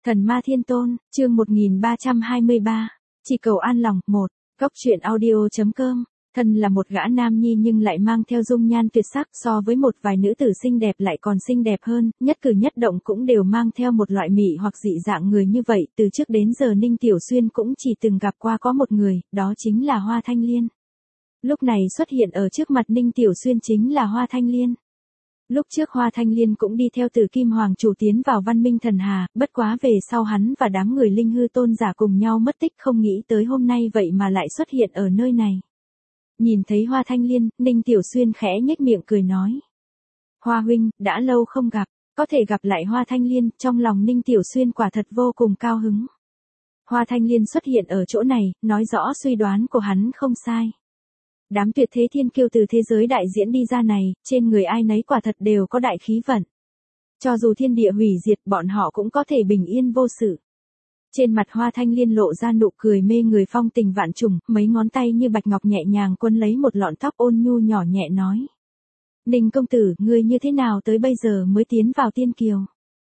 Thần Ma Thiên Tôn, chương 1323, chỉ cầu an lòng, 1, góc truyện audio.com. Thân là một gã nam nhi nhưng lại mang theo dung nhan tuyệt sắc, so với một vài nữ tử xinh đẹp lại còn xinh đẹp hơn, nhất cử nhất động cũng đều mang theo một loại mị hoặc dị dạng người như vậy. Từ trước đến giờ Ninh Tiểu Xuyên cũng chỉ từng gặp qua có một người, đó chính là Hoa Thanh Liên. Lúc này xuất hiện ở trước mặt Ninh Tiểu Xuyên chính là Hoa Thanh Liên. Lúc trước Hoa Thanh Liên cũng đi theo Tử Kim Hoàng chủ tiến vào Văn Minh Thần Hà, bất quá về sau hắn và đám người linh hư tôn giả cùng nhau mất tích, không nghĩ tới hôm nay vậy mà lại xuất hiện ở nơi này. Nhìn thấy Hoa Thanh Liên, Ninh Tiểu Xuyên khẽ nhếch miệng cười nói. Hoa huynh, đã lâu không gặp, có thể gặp lại Hoa Thanh Liên, trong lòng Ninh Tiểu Xuyên quả thật vô cùng cao hứng. Hoa Thanh Liên xuất hiện ở chỗ này, nói rõ suy đoán của hắn không sai. Đám tuyệt thế thiên kiêu từ thế giới đại diễn đi ra này, trên người ai nấy quả thật đều có đại khí vận. Cho dù thiên địa hủy diệt, bọn họ cũng có thể bình yên vô sự. Trên mặt Hoa Thanh Liên lộ ra nụ cười mê người phong tình vạn trùng, mấy ngón tay như bạch ngọc nhẹ nhàng quấn lấy một lọn tóc ôn nhu nhỏ nhẹ nói. Ninh công tử, ngươi như thế nào tới bây giờ mới tiến vào tiên kiều?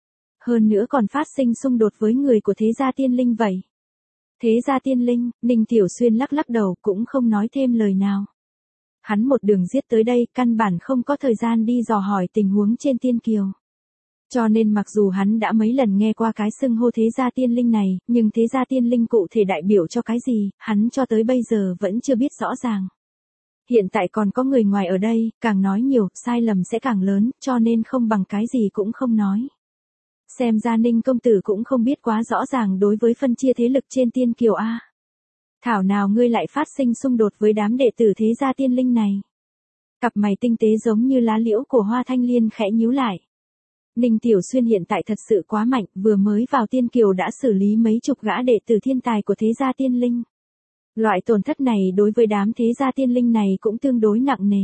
Hơn nữa còn phát sinh xung đột với người của thế gia tiên linh vậy. Thế gia tiên linh, Ninh Tiểu Xuyên lắc lắc đầu cũng không nói thêm lời nào. Hắn một đường giết tới đây, căn bản không có thời gian đi dò hỏi tình huống trên tiên kiều. Cho nên mặc dù hắn đã mấy lần nghe qua cái xưng hô thế gia tiên linh này, nhưng thế gia tiên linh cụ thể đại biểu cho cái gì, hắn cho tới bây giờ vẫn chưa biết rõ ràng. Hiện tại còn có người ngoài ở đây, càng nói nhiều, sai lầm sẽ càng lớn, cho nên không bằng cái gì cũng không nói. Xem ra Ninh công tử cũng không biết quá rõ ràng đối với phân chia thế lực trên tiên kiều a. Thảo nào ngươi lại phát sinh xung đột với đám đệ tử thế gia tiên linh này. Cặp mày tinh tế giống như lá liễu của Hoa Thanh Liên khẽ nhíu lại. Ninh Tiểu Xuyên hiện tại thật sự quá mạnh, vừa mới vào tiên kiều đã xử lý mấy chục gã đệ tử thiên tài của thế gia tiên linh. Loại tổn thất này đối với đám thế gia tiên linh này cũng tương đối nặng nề.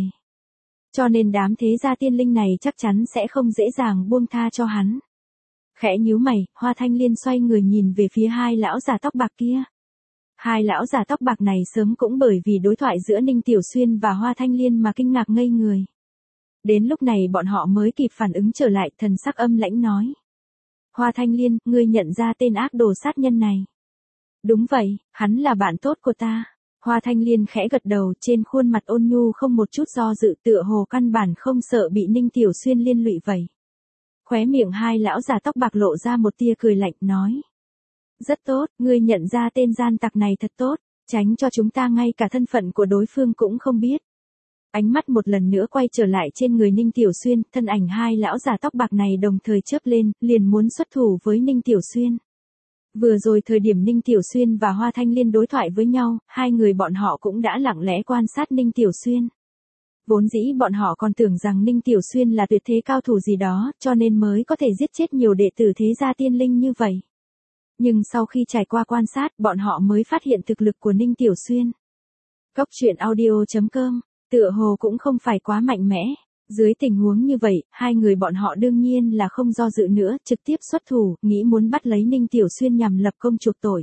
Cho nên đám thế gia tiên linh này chắc chắn sẽ không dễ dàng buông tha cho hắn. Khẽ nhíu mày, Hoa Thanh Liên xoay người nhìn về phía hai lão già tóc bạc kia. Hai lão già tóc bạc này sớm cũng bởi vì đối thoại giữa Ninh Tiểu Xuyên và Hoa Thanh Liên mà kinh ngạc ngây người. Đến lúc này bọn họ mới kịp phản ứng trở lại, thần sắc âm lãnh nói. Hoa Thanh Liên, ngươi nhận ra tên ác đồ sát nhân này. Đúng vậy, hắn là bạn tốt của ta. Hoa Thanh Liên khẽ gật đầu, trên khuôn mặt ôn nhu không một chút do dự, tựa hồ căn bản không sợ bị Ninh Tiểu Xuyên liên lụy vậy. Khóe miệng hai lão già tóc bạc lộ ra một tia cười lạnh nói. Rất tốt, ngươi nhận ra tên gian tặc này thật tốt, tránh cho chúng ta ngay cả thân phận của đối phương cũng không biết. Ánh mắt một lần nữa quay trở lại trên người Ninh Tiểu Xuyên, thân ảnh hai lão già tóc bạc này đồng thời chớp lên, liền muốn xuất thủ với Ninh Tiểu Xuyên. Vừa rồi thời điểm Ninh Tiểu Xuyên và Hoa Thanh Liên đối thoại với nhau, hai người bọn họ cũng đã lặng lẽ quan sát Ninh Tiểu Xuyên. Vốn dĩ bọn họ còn tưởng rằng Ninh Tiểu Xuyên là tuyệt thế cao thủ gì đó, cho nên mới có thể giết chết nhiều đệ tử thế gia tiên linh như vậy. Nhưng sau khi trải qua quan sát, bọn họ mới phát hiện thực lực của Ninh Tiểu Xuyên. Góc truyện audio.com, tựa hồ cũng không phải quá mạnh mẽ. Dưới tình huống như vậy, hai người bọn họ đương nhiên là không do dự nữa, trực tiếp xuất thủ, nghĩ muốn bắt lấy Ninh Tiểu Xuyên nhằm lập công chuộc tội.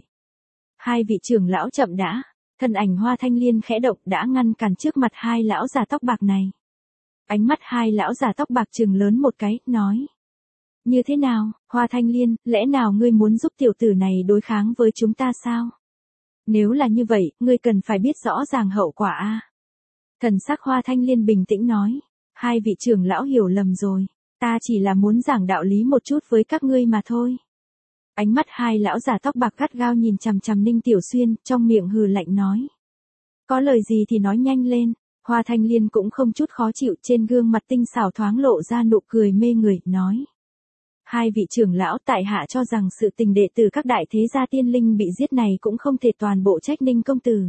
Hai vị trưởng lão chậm đã, thân ảnh Hoa Thanh Liên khẽ động đã ngăn cản trước mặt hai lão già tóc bạc này. Ánh mắt hai lão già tóc bạc trừng lớn một cái, nói. Như thế nào, Hoa Thanh Liên, lẽ nào ngươi muốn giúp tiểu tử này đối kháng với chúng ta sao? Nếu là như vậy, ngươi cần phải biết rõ ràng hậu quả a. Thần sắc Hoa Thanh Liên bình tĩnh nói, hai vị trưởng lão hiểu lầm rồi, ta chỉ là muốn giảng đạo lý một chút với các ngươi mà thôi. Ánh mắt hai lão già tóc bạc gắt gao nhìn chằm chằm Ninh Tiểu Xuyên, trong miệng hừ lạnh nói. Có lời gì thì nói nhanh lên. Hoa Thanh Liên cũng không chút khó chịu, trên gương mặt tinh xảo thoáng lộ ra nụ cười mê người, nói. Hai vị trưởng lão, tại hạ cho rằng sự tình đệ tử các đại thế gia tiên linh bị giết này cũng không thể toàn bộ trách Ninh công tử.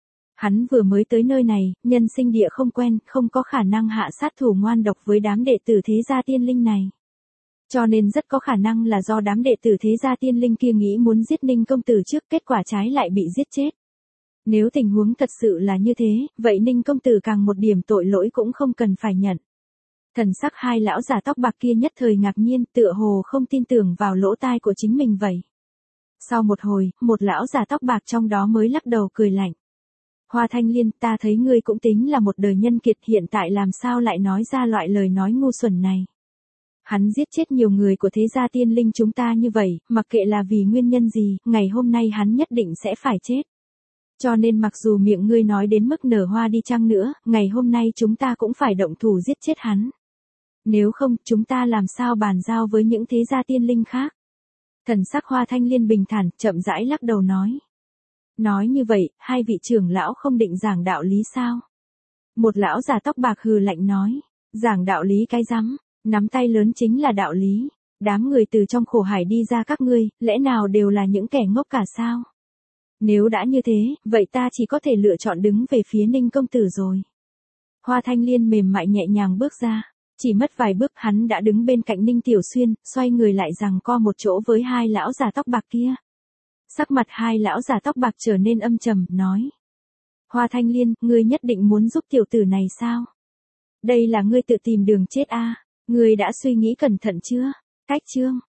Hắn vừa mới tới nơi này, nhân sinh địa không quen, không có khả năng hạ sát thủ ngoan độc với đám đệ tử thế gia tiên linh này. Cho nên rất có khả năng là do đám đệ tử thế gia tiên linh kia nghĩ muốn giết Ninh công tử trước, kết quả trái lại bị giết chết. Nếu tình huống thật sự là như thế, vậy Ninh công tử càng một điểm tội lỗi cũng không cần phải nhận. Thần sắc hai lão già tóc bạc kia nhất thời ngạc nhiên, tựa hồ không tin tưởng vào lỗ tai của chính mình vậy. Sau một hồi, một lão già tóc bạc trong đó mới lắc đầu cười lạnh. Hoa Thanh Liên, ta thấy ngươi cũng tính là một đời nhân kiệt, hiện tại làm sao lại nói ra loại lời nói ngu xuẩn này. Hắn giết chết nhiều người của thế gia tiên linh chúng ta như vậy, mặc kệ là vì nguyên nhân gì, ngày hôm nay hắn nhất định sẽ phải chết. Cho nên mặc dù miệng ngươi nói đến mức nở hoa đi chăng nữa, ngày hôm nay chúng ta cũng phải động thủ giết chết hắn. Nếu không, chúng ta làm sao bàn giao với những thế gia tiên linh khác? Thần sắc Hoa Thanh Liên bình thản, chậm rãi lắc đầu nói. Nói như vậy, hai vị trưởng lão không định giảng đạo lý sao? Một lão già tóc bạc hừ lạnh nói. Giảng đạo lý cái rắm, nắm tay lớn chính là đạo lý. Đám người từ trong khổ hải đi ra các ngươi, lẽ nào đều là những kẻ ngốc cả sao? Nếu đã như thế, vậy ta chỉ có thể lựa chọn đứng về phía Ninh công tử rồi. Hoa Thanh Liên mềm mại nhẹ nhàng bước ra. Chỉ mất vài bước hắn đã đứng bên cạnh Ninh Tiểu Xuyên, xoay người lại giằng co một chỗ với hai lão già tóc bạc kia. Sắc mặt hai lão già tóc bạc trở nên âm trầm, nói. Hoa Thanh Liên, ngươi nhất định muốn giúp tiểu tử này sao? Đây là ngươi tự tìm đường chết a. Ngươi đã suy nghĩ cẩn thận chưa? Cách chương.